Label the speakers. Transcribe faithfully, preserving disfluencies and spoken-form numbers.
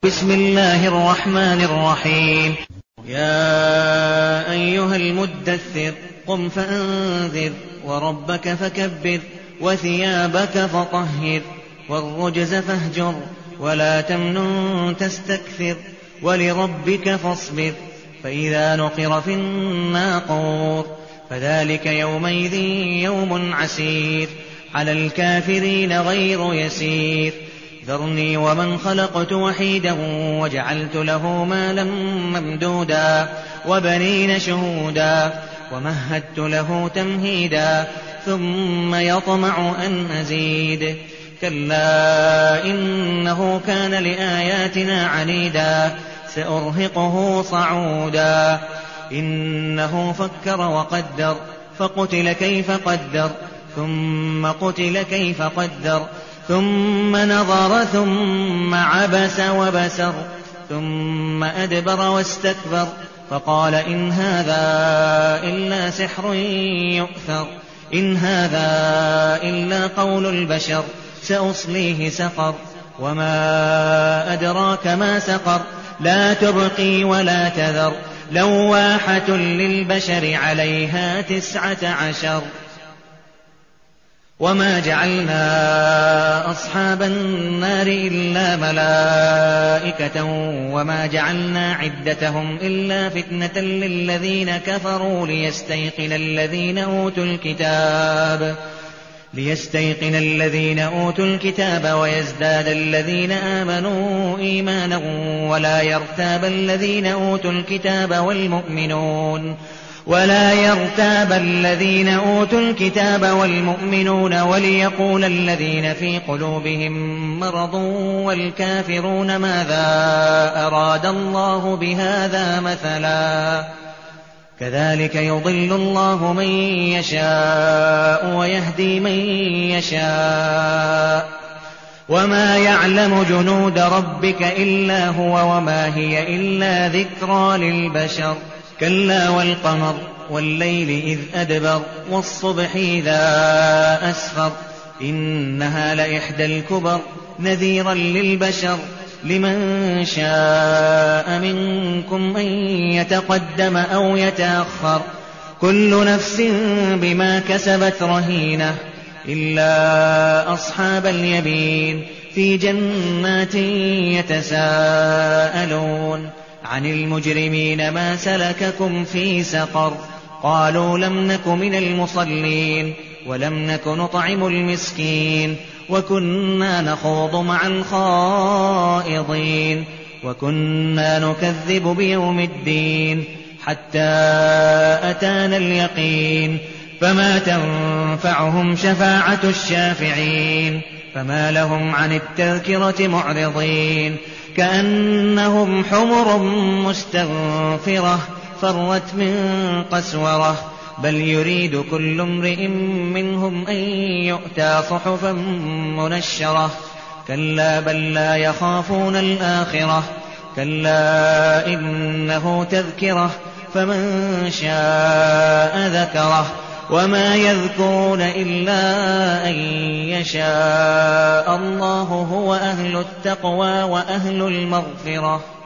Speaker 1: بسم الله الرحمن الرحيم. يا أيها المدثر قم فأنذر وربك فكبر وثيابك فطهر والرجز فاهجر ولا تمنن تستكثر ولربك فاصبر فإذا نقر في الناقور فذلك يومئذ يوم عسير على الكافرين غير يسير. ذرني ومن خلقت وحيدا وجعلت له مالا ممدودا وبنين شهودا ومهدت له تمهيدا ثم يطمع أن أزيد كلا إنه كان لآياتنا عنيدا سأرهقه صعودا. إنه فكر وقدر فقتل كيف قدر ثم قتل كيف قدر ثم نظر ثم عبس وبسر ثم أدبر واستكبر فقال إن هذا إلا سحر يؤثر إن هذا إلا قول البشر سأصليه سقر وما أدراك ما سقر لا تبقي ولا تذر لواحة للبشر عليها تسعة عشر. وما جعلنا أصحاب النار إلا ملائكة وما جعلنا عدتهم إلا فتنة للذين كفروا ليستيقن الذين أوتوا الكتاب ليستيقن الذين أوتوا الكتاب ويزداد الذين آمنوا إيمانا ولا يرتاب الذين أوتوا الكتاب والمؤمنون ولا يرتاب الذين أوتوا الكتاب والمؤمنون وليقول الذين في قلوبهم مرض والكافرون ماذا أراد الله بهذا مثلا كذلك يضل الله من يشاء ويهدي من يشاء وما يعلم جنود ربك إلا هو وما هي إلا ذكرى للبشر. كلا والقمر والليل إذ أدبر والصبح إذا أسفر إنها لإحدى الكبر نذيرا للبشر لمن شاء منكم أن يتقدم أو يتأخر كل نفس بما كسبت رهينة إلا أصحاب اليمين في جنات يتساءلون عن المجرمين ما سلككم في سقر قالوا لم نك من المصلين ولم نك نطعم المسكين وكنا نخوض مع الخائضين وكنا نكذب بيوم الدين حتى أتانا اليقين فما تنفعهم شفاعة الشافعين فما لهم عن التذكرة معرضين كأنهم حمر مستنفرة فرت من قسورة بل يريد كل امرئ منهم أن يؤتى صحفا منشرة كلا بل لا يخافون الآخرة كلا إنه تذكرة فمن شاء ذكره وما يذكرون إلا أن يشاء الله هو أهل التقوى وأهل المغفرة.